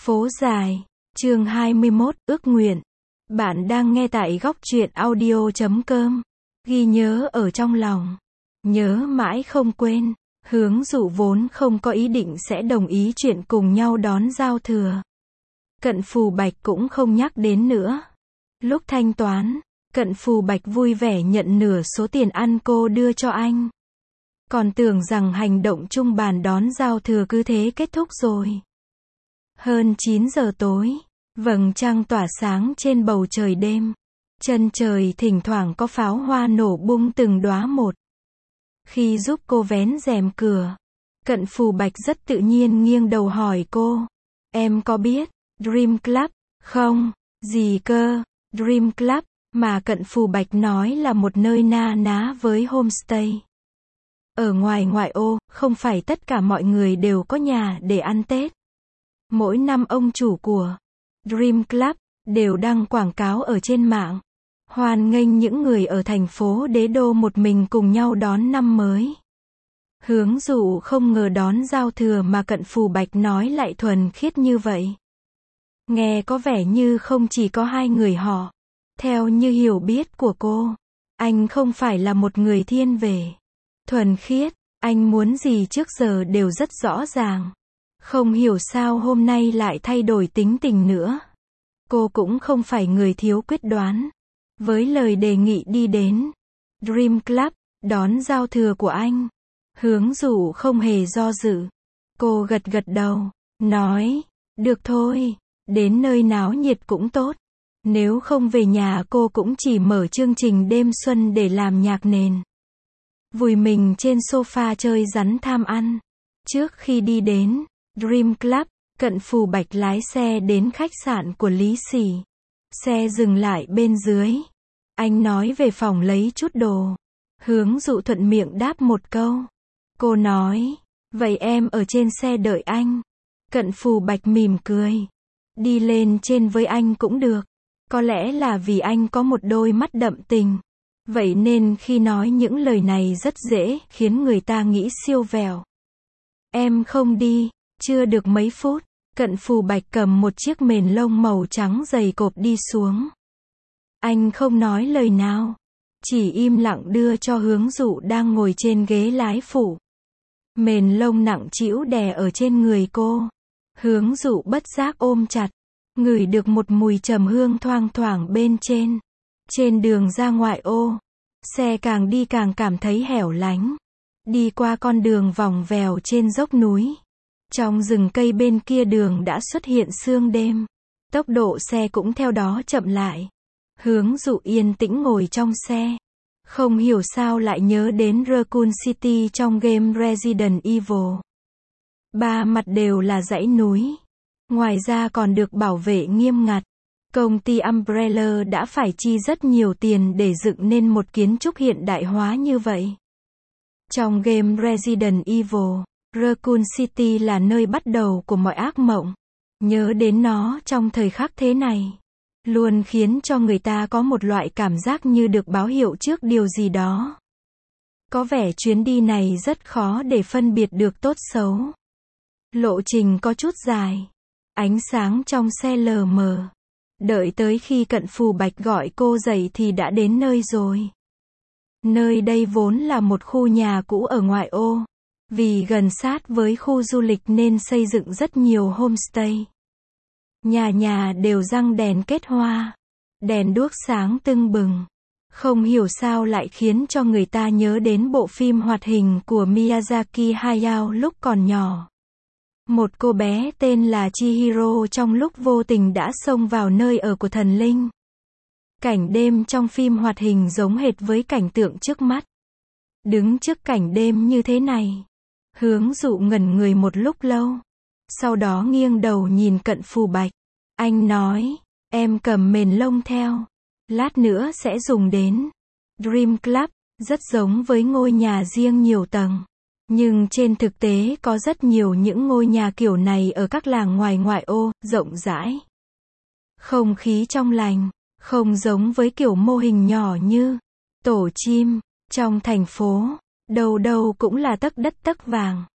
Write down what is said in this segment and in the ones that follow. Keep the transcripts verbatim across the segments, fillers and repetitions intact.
Phố dài, chương hai mươi mốt, ước nguyện. Bạn đang nghe tại góc truyện audio chấm com. Ghi nhớ ở trong lòng. Nhớ mãi không quên. Hướng dụ vốn không có ý định sẽ đồng ý chuyện cùng nhau đón giao thừa. Cận Phù Bạch cũng không nhắc đến nữa. Lúc thanh toán, Cận Phù Bạch vui vẻ nhận nửa số tiền ăn cô đưa cho anh. Còn tưởng rằng hành động chung bàn đón giao thừa cứ thế kết thúc rồi. Hơn chín giờ tối, vầng trăng tỏa sáng trên bầu trời đêm. Chân trời thỉnh thoảng có pháo hoa nổ bung từng đóa một. Khi giúp cô vén rèm cửa, Cận Phù Bạch rất tự nhiên nghiêng đầu hỏi cô, em có biết Dream Club không? Gì cơ? Dream Club, mà Cận Phù Bạch nói là một nơi na ná với homestay. Ở ngoài ngoại ô, không phải tất cả mọi người đều có nhà để ăn Tết. Mỗi năm ông chủ của Dream Club đều đăng quảng cáo ở trên mạng, hoan nghênh những người ở thành phố Đế Đô một mình cùng nhau đón năm mới. Hướng dụ không ngờ đón giao thừa mà Cận Phù Bạch nói lại thuần khiết như vậy. Nghe có vẻ như không chỉ có hai người họ. Theo như hiểu biết của cô, anh không phải là một người thiên về thuần khiết, anh muốn gì trước giờ đều rất rõ ràng. Không hiểu sao hôm nay lại thay đổi tính tình nữa. Cô cũng không phải người thiếu quyết đoán. Với lời đề nghị đi đến Dream Club, đón giao thừa của anh, Hướng dụ không hề do dự. Cô gật gật đầu, nói, được thôi, đến nơi náo nhiệt cũng tốt. Nếu không về nhà cô cũng chỉ mở chương trình đêm xuân để làm nhạc nền. Vùi mình trên sofa chơi rắn tham ăn. Trước khi đi đến Dream Club, Cận Phù Bạch lái xe đến khách sạn của Lý Sỉ. Xe dừng lại bên dưới. Anh nói về phòng lấy chút đồ. Hướng dụ thuận miệng đáp một câu. Cô nói, vậy em ở trên xe đợi anh. Cận Phù Bạch mỉm cười. Đi lên trên với anh cũng được. Có lẽ là vì anh có một đôi mắt đậm tình. Vậy nên khi nói những lời này rất dễ khiến người ta nghĩ siêu vẹo. Em không đi. Chưa được mấy phút, Cận Phù Bạch cầm một chiếc mền lông màu trắng dày cộp đi xuống. Anh không nói lời nào, chỉ im lặng đưa cho Hướng dụ đang ngồi trên ghế lái phụ. Mền lông nặng trĩu đè ở trên người cô. Hướng dụ bất giác ôm chặt, ngửi được một mùi trầm hương thoang thoảng bên trên. Trên đường ra ngoại ô, xe càng đi càng cảm thấy hẻo lánh. Đi qua con đường vòng vèo trên dốc núi. Trong rừng cây bên kia đường đã xuất hiện sương đêm. Tốc độ xe cũng theo đó chậm lại. Hướng dụ yên tĩnh ngồi trong xe. Không hiểu sao lại nhớ đến Raccoon City trong game Resident Evil. Ba mặt đều là dãy núi. Ngoài ra còn được bảo vệ nghiêm ngặt. Công ty Umbrella đã phải chi rất nhiều tiền để dựng nên một kiến trúc hiện đại hóa như vậy. Trong game Resident Evil, Raccoon City là nơi bắt đầu của mọi ác mộng. Nhớ đến nó trong thời khắc thế này, luôn khiến cho người ta có một loại cảm giác như được báo hiệu trước điều gì đó. Có vẻ chuyến đi này rất khó để phân biệt được tốt xấu. Lộ trình có chút dài. Ánh sáng trong xe lờ mờ. Đợi tới khi Cận Phù Bạch gọi cô dậy thì đã đến nơi rồi. Nơi đây vốn là một khu nhà cũ ở ngoại ô. Vì gần sát với khu du lịch nên xây dựng rất nhiều homestay. Nhà nhà đều răng đèn kết hoa. Đèn đuốc sáng tưng bừng. Không hiểu sao lại khiến cho người ta nhớ đến bộ phim hoạt hình của Miyazaki Hayao lúc còn nhỏ. Một cô bé tên là Chihiro trong lúc vô tình đã xông vào nơi ở của thần linh. Cảnh đêm trong phim hoạt hình giống hệt với cảnh tượng trước mắt. Đứng trước cảnh đêm như thế này, Hướng dụ ngẩn người một lúc lâu. Sau đó nghiêng đầu nhìn Cận Phù Bạch. Anh nói, em cầm mền lông theo. Lát nữa sẽ dùng đến. Dream Club, rất giống với ngôi nhà riêng nhiều tầng. Nhưng trên thực tế có rất nhiều những ngôi nhà kiểu này ở các làng ngoài ngoại ô, rộng rãi. Không khí trong lành, không giống với kiểu mô hình nhỏ như tổ chim, trong thành phố. Đâu đâu cũng là tấc đất tấc vàng.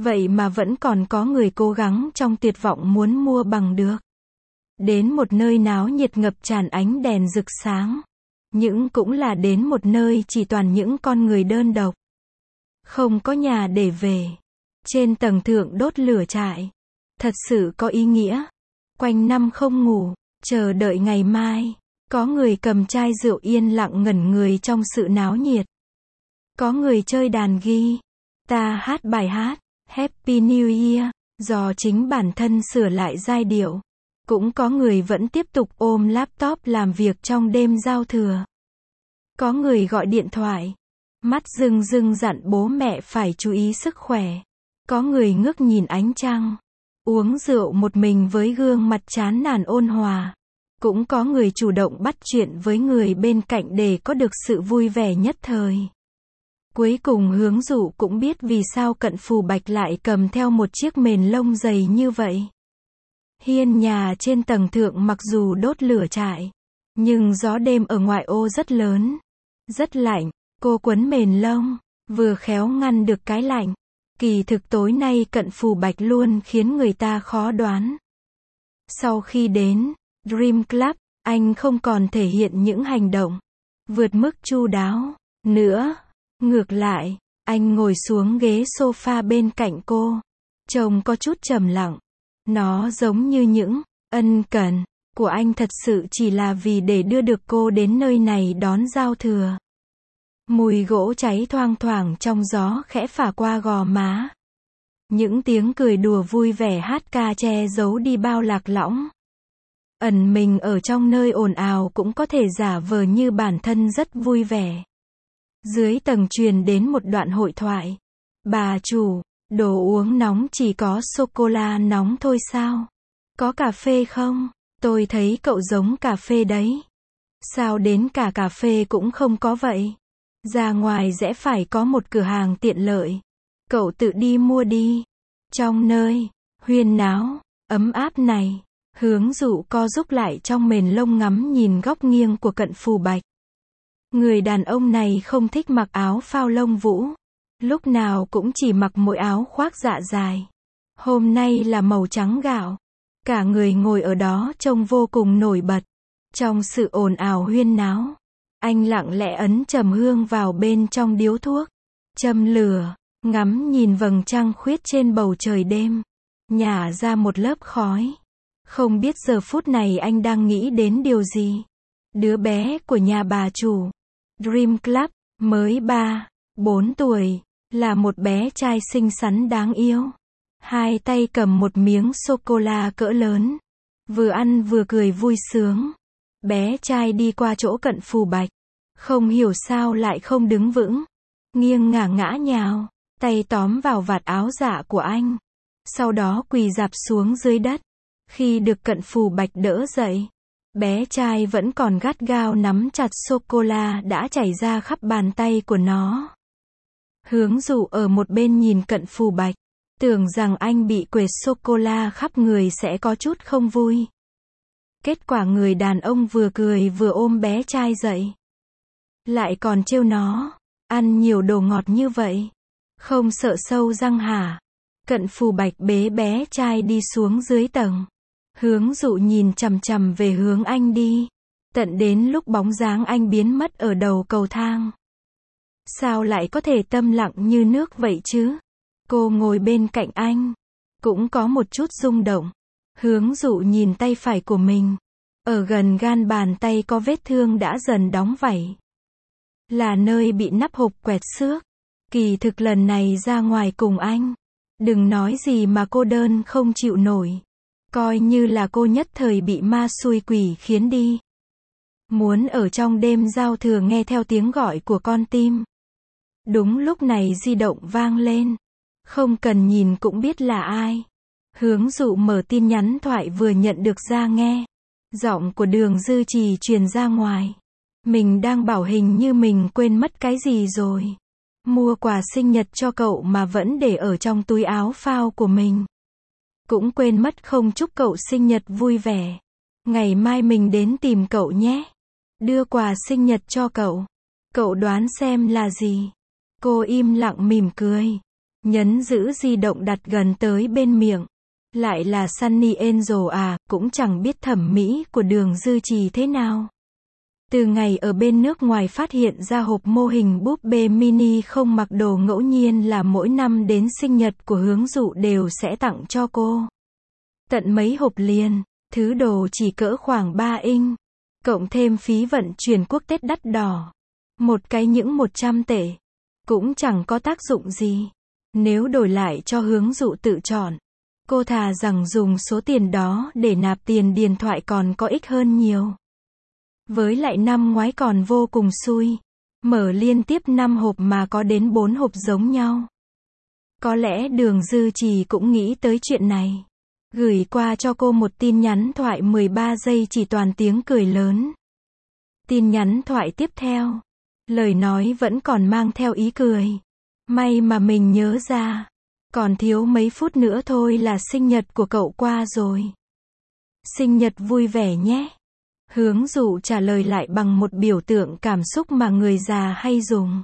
Vậy mà vẫn còn có người cố gắng trong tuyệt vọng muốn mua bằng được. Đến một nơi náo nhiệt ngập tràn ánh đèn rực sáng. Nhưng cũng là đến một nơi chỉ toàn những con người đơn độc. Không có nhà để về. Trên tầng thượng đốt lửa trại. Thật sự có ý nghĩa. Quanh năm không ngủ, chờ đợi ngày mai. Có người cầm chai rượu yên lặng ngẩn người trong sự náo nhiệt. Có người chơi đàn guitar hát bài hát Happy New Year, do chính bản thân sửa lại giai điệu. Cũng có người vẫn tiếp tục ôm laptop làm việc trong đêm giao thừa. Có người gọi điện thoại, mắt rưng rưng dặn bố mẹ phải chú ý sức khỏe. Có người ngước nhìn ánh trăng, uống rượu một mình với gương mặt chán nản ôn hòa. Cũng có người chủ động bắt chuyện với người bên cạnh để có được sự vui vẻ nhất thời. Cuối cùng Hướng Dụ cũng biết vì sao Cận Phù Bạch lại cầm theo một chiếc mền lông dày như vậy. Hiên nhà trên tầng thượng mặc dù đốt lửa trại, nhưng gió đêm ở ngoại ô rất lớn, rất lạnh. Cô quấn mền lông, vừa khéo ngăn được cái lạnh. Kỳ thực tối nay Cận Phù Bạch luôn khiến người ta khó đoán. Sau khi đến Dream Club, anh không còn thể hiện những hành động vượt mức chu đáo nữa. Ngược lại, anh ngồi xuống ghế sofa bên cạnh cô, trông có chút trầm lặng. Nó giống như những ân cần của anh thật sự chỉ là vì để đưa được cô đến nơi này đón giao thừa. Mùi gỗ cháy thoang thoảng trong gió khẽ phả qua gò má. Những tiếng cười đùa vui vẻ hát ca che giấu đi bao lạc lõng. Ẩn mình ở trong nơi ồn ào cũng có thể giả vờ như bản thân rất vui vẻ. Dưới tầng truyền đến một đoạn hội thoại. Bà chủ, đồ uống nóng chỉ có sô-cô-la nóng thôi sao? Có cà phê không? Tôi thấy cậu giống cà phê đấy. Sao đến cả cà phê cũng không có vậy? Ra ngoài rẽ phải có một cửa hàng tiện lợi. Cậu tự đi mua đi. Trong nơi huyên náo, ấm áp này, Hướng Dụ co rúm lại trong mền lông ngắm nhìn góc nghiêng của Cận Phù Bạch. Người đàn ông này không thích mặc áo phao lông vũ. Lúc nào cũng chỉ mặc mỗi áo khoác dạ dài. Hôm nay là màu trắng gạo. Cả người ngồi ở đó trông vô cùng nổi bật. Trong sự ồn ào huyên náo, anh lặng lẽ ấn trầm hương vào bên trong điếu thuốc. Châm lửa, ngắm nhìn vầng trăng khuyết trên bầu trời đêm. Nhả ra một lớp khói. Không biết giờ phút này anh đang nghĩ đến điều gì. Đứa bé của nhà bà chủ Dream Club, mới ba, bốn tuổi, là một bé trai xinh xắn đáng yêu. Hai tay cầm một miếng sô-cô-la cỡ lớn. Vừa ăn vừa cười vui sướng. Bé trai đi qua chỗ Cận Phù Bạch. Không hiểu sao lại không đứng vững. Nghiêng ngả ngã nhào, tay tóm vào vạt áo dạ của anh. Sau đó quỳ rạp xuống dưới đất. Khi được Cận Phù Bạch đỡ dậy, bé trai vẫn còn gắt gao nắm chặt sô-cô-la đã chảy ra khắp bàn tay của nó. Hướng Dụ ở một bên nhìn Cận Phù Bạch, tưởng rằng anh bị quệt sô-cô-la khắp người sẽ có chút không vui. Kết quả người đàn ông vừa cười vừa ôm bé trai dậy. Lại còn trêu nó, ăn nhiều đồ ngọt như vậy, không sợ sâu răng hả? Cận Phù Bạch bế bé trai đi xuống dưới tầng. Hướng Dụ nhìn chằm chằm về hướng anh đi. Tận đến lúc bóng dáng anh biến mất ở đầu cầu thang. Sao lại có thể tâm lặng như nước vậy chứ? Cô ngồi bên cạnh anh. Cũng có một chút rung động. Hướng Dụ nhìn tay phải của mình. Ở gần gan bàn tay có vết thương đã dần đóng vảy. Là nơi bị nắp hộp quẹt xước. Kỳ thực lần này ra ngoài cùng anh. Đừng nói gì mà cô đơn không chịu nổi. Coi như là cô nhất thời bị ma xui quỷ khiến đi. Muốn ở trong đêm giao thừa nghe theo tiếng gọi của con tim. Đúng lúc này di động vang lên. Không cần nhìn cũng biết là ai. Hướng Dụ mở tin nhắn thoại vừa nhận được ra nghe. Giọng của Đường Dư Trì truyền ra ngoài. Mình đang bảo hình như mình quên mất cái gì rồi. Mua quà sinh nhật cho cậu mà vẫn để ở trong túi áo phao của mình. Cũng quên mất không chúc cậu sinh nhật vui vẻ. Ngày mai mình đến tìm cậu nhé. Đưa quà sinh nhật cho cậu. Cậu đoán xem là gì? Cô im lặng mỉm cười. Nhấn giữ di động đặt gần tới bên miệng. Lại là Sunny Angel à, cũng chẳng biết thẩm mỹ của Đường Dư Trì thế nào. Từ ngày ở bên nước ngoài phát hiện ra hộp mô hình búp bê mini không mặc đồ ngẫu nhiên là mỗi năm đến sinh nhật của Hướng Dụ đều sẽ tặng cho cô. Tận mấy hộp liền, thứ đồ chỉ cỡ khoảng ba inch. Cộng thêm phí vận chuyển quốc tế đắt đỏ. Một cái những một trăm tệ. Cũng chẳng có tác dụng gì. Nếu đổi lại cho Hướng Dụ tự chọn, cô thà rằng dùng số tiền đó để nạp tiền điện thoại còn có ích hơn nhiều. Với lại năm ngoái còn vô cùng xui. Mở liên tiếp năm hộp mà có đến bốn hộp giống nhau. Có lẽ Đường Dư Trì cũng nghĩ tới chuyện này. Gửi qua cho cô một tin nhắn thoại mười ba giây chỉ toàn tiếng cười lớn. Tin nhắn thoại tiếp theo. Lời nói vẫn còn mang theo ý cười. May mà mình nhớ ra. Còn thiếu mấy phút nữa thôi là sinh nhật của cậu qua rồi. Sinh nhật vui vẻ nhé. Hướng Dụ trả lời lại bằng một biểu tượng cảm xúc mà người già hay dùng.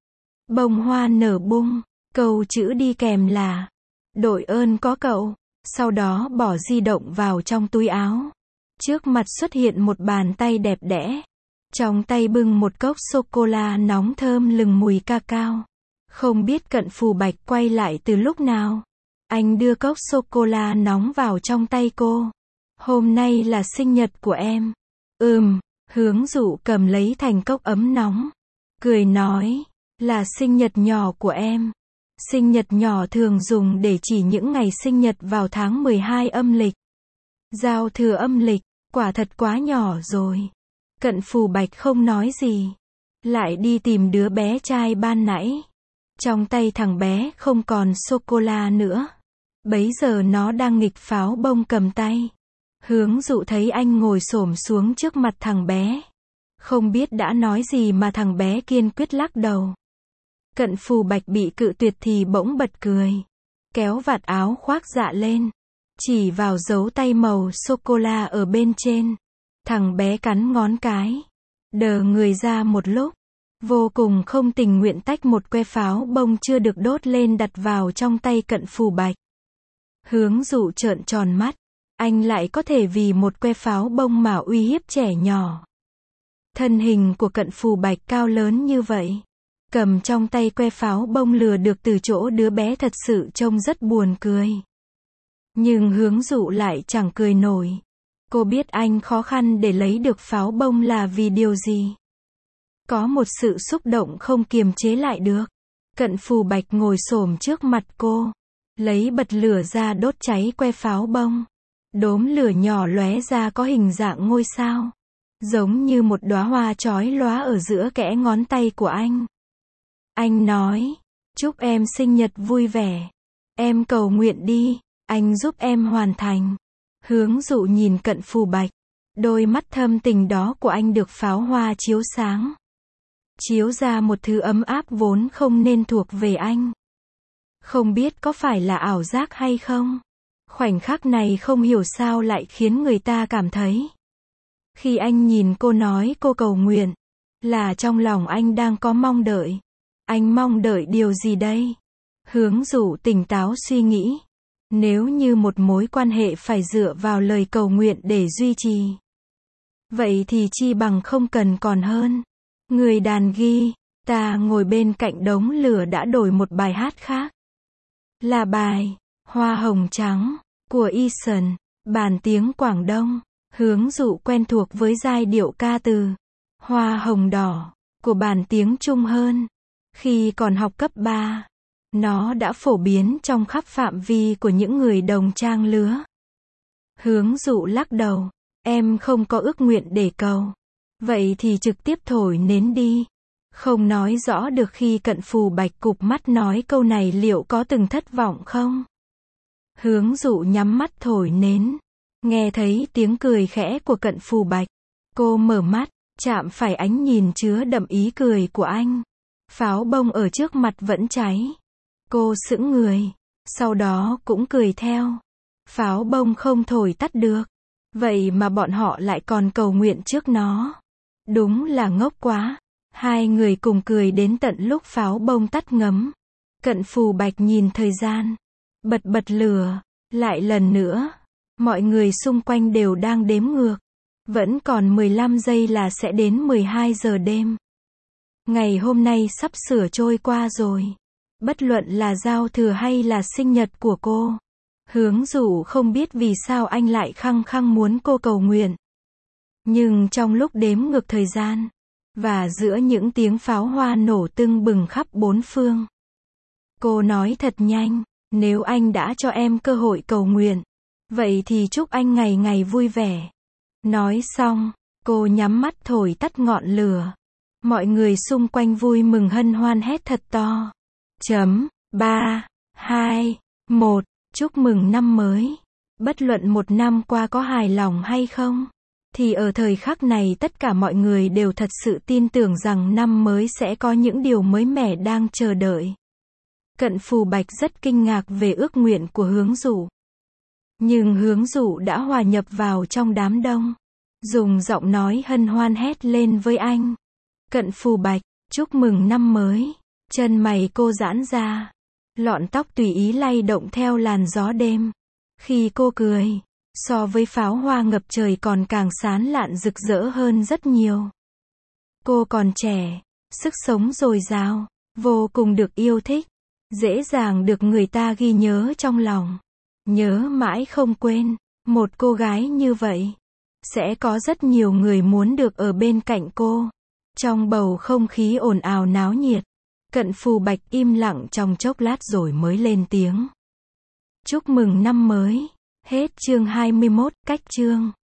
Bông hoa nở bung. Câu chữ đi kèm là đội ơn có cậu. Sau đó bỏ di động vào trong túi áo. Trước mặt xuất hiện một bàn tay đẹp đẽ. Trong tay bưng một cốc sô-cô-la nóng thơm lừng mùi cacao. Không biết Cận Phù Bạch quay lại từ lúc nào. Anh đưa cốc sô-cô-la nóng vào trong tay cô. Hôm nay là sinh nhật của em. Ừm, Hướng Dụ cầm lấy thành cốc ấm nóng. Cười nói, là sinh nhật nhỏ của em. Sinh nhật nhỏ thường dùng để chỉ những ngày sinh nhật vào tháng mười hai âm lịch. Giao thừa âm lịch, quả thật quá nhỏ rồi. Cận Phù Bạch không nói gì. Lại đi tìm đứa bé trai ban nãy. Trong tay thằng bé không còn sô-cô-la nữa. Bấy giờ nó đang nghịch pháo bông cầm tay. Hướng Dụ thấy anh ngồi xổm xuống trước mặt thằng bé. Không biết đã nói gì mà thằng bé kiên quyết lắc đầu. Cận Phù Bạch bị cự tuyệt thì bỗng bật cười. Kéo vạt áo khoác dạ lên. Chỉ vào dấu tay màu sô-cô-la ở bên trên. Thằng bé cắn ngón cái. Đờ người ra một lúc. Vô cùng không tình nguyện tách một que pháo bông chưa được đốt lên đặt vào trong tay Cận Phù Bạch. Hướng Dụ trợn tròn mắt. Anh lại có thể vì một que pháo bông mà uy hiếp trẻ nhỏ. Thân hình của Cận Phù Bạch cao lớn như vậy. Cầm trong tay que pháo bông lừa được từ chỗ đứa bé thật sự trông rất buồn cười. Nhưng Hướng Dụ lại chẳng cười nổi. Cô biết anh khó khăn để lấy được pháo bông là vì điều gì. Có một sự xúc động không kiềm chế lại được. Cận Phù Bạch ngồi xổm trước mặt cô. Lấy bật lửa ra đốt cháy que pháo bông. Đốm lửa nhỏ lóe ra có hình dạng ngôi sao. Giống như một đóa hoa chói lóa ở giữa kẽ ngón tay của anh. Anh nói, chúc em sinh nhật vui vẻ. Em cầu nguyện đi, anh giúp em hoàn thành. Hướng Dụ nhìn Cận Phù Bạch. Đôi mắt thâm tình đó của anh được pháo hoa chiếu sáng. Chiếu ra một thứ ấm áp vốn không nên thuộc về anh. Không biết có phải là ảo giác hay không? Khoảnh khắc này không hiểu sao lại khiến người ta cảm thấy. Khi anh nhìn cô nói cô cầu nguyện, là trong lòng anh đang có mong đợi. Anh mong đợi điều gì đây? Hướng Dụ tỉnh táo suy nghĩ. Nếu như một mối quan hệ phải dựa vào lời cầu nguyện để duy trì. Vậy thì chi bằng không cần còn hơn. Người đàn ghi, ta ngồi bên cạnh đống lửa đã đổi một bài hát khác. Là bài, Hoa Hồng Trắng, của Eason, bản tiếng Quảng Đông. Hướng Dụ quen thuộc với giai điệu ca từ Hoa Hồng Đỏ, của bản tiếng Trung hơn. Khi còn học cấp ba, nó đã phổ biến trong khắp phạm vi của những người đồng trang lứa. Hướng Dụ lắc đầu, em không có ước nguyện để cầu. Vậy thì trực tiếp thổi nến đi. Không nói rõ được khi Cận Phù Bạch cụp mắt nói câu này liệu có từng thất vọng không? Hướng Dụ nhắm mắt thổi nến. Nghe thấy tiếng cười khẽ của Cận Phù Bạch. Cô mở mắt, chạm phải ánh nhìn chứa đậm ý cười của anh. Pháo bông ở trước mặt vẫn cháy. Cô sững người. Sau đó cũng cười theo. Pháo bông không thổi tắt được. Vậy mà bọn họ lại còn cầu nguyện trước nó. Đúng là ngốc quá. Hai người cùng cười đến tận lúc pháo bông tắt ngấm. Cận Phù Bạch nhìn thời gian. Bật bật lửa. Lại lần nữa. Mọi người xung quanh đều đang đếm ngược. Vẫn còn mười lăm giây là sẽ đến mười hai giờ đêm. Ngày hôm nay sắp sửa trôi qua rồi. Bất luận là giao thừa hay là sinh nhật của cô. Hướng Dụ không biết vì sao anh lại khăng khăng muốn cô cầu nguyện. Nhưng trong lúc đếm ngược thời gian, và giữa những tiếng pháo hoa nổ tưng bừng khắp bốn phương, cô nói thật nhanh, nếu anh đã cho em cơ hội cầu nguyện, vậy thì chúc anh ngày ngày vui vẻ. Nói xong, cô nhắm mắt thổi tắt ngọn lửa. Mọi người xung quanh vui mừng hân hoan hét thật to. Chấm, ba, hai, một, chúc mừng năm mới. Bất luận một năm qua có hài lòng hay không, thì ở thời khắc này tất cả mọi người đều thật sự tin tưởng rằng năm mới sẽ có những điều mới mẻ đang chờ đợi. Cận Phù Bạch rất kinh ngạc về ước nguyện của Hướng Dụ. Nhưng Hướng Dụ đã hòa nhập vào trong đám đông. Dùng giọng nói hân hoan hét lên với anh. Cận Phù Bạch, chúc mừng năm mới. Chân mày cô giãn ra. Lọn tóc tùy ý lay động theo làn gió đêm. Khi cô cười, so với pháo hoa ngập trời còn càng sáng lạn rực rỡ hơn rất nhiều. Cô còn trẻ, sức sống dồi dào, vô cùng được yêu thích, dễ dàng được người ta ghi nhớ trong lòng. Nhớ mãi không quên, một cô gái như vậy, sẽ có rất nhiều người muốn được ở bên cạnh cô. Trong bầu không khí ồn ào náo nhiệt, Cận Phù Bạch im lặng trong chốc lát rồi mới lên tiếng. Chúc mừng năm mới. Hết chương hai mươi mốt, cách chương.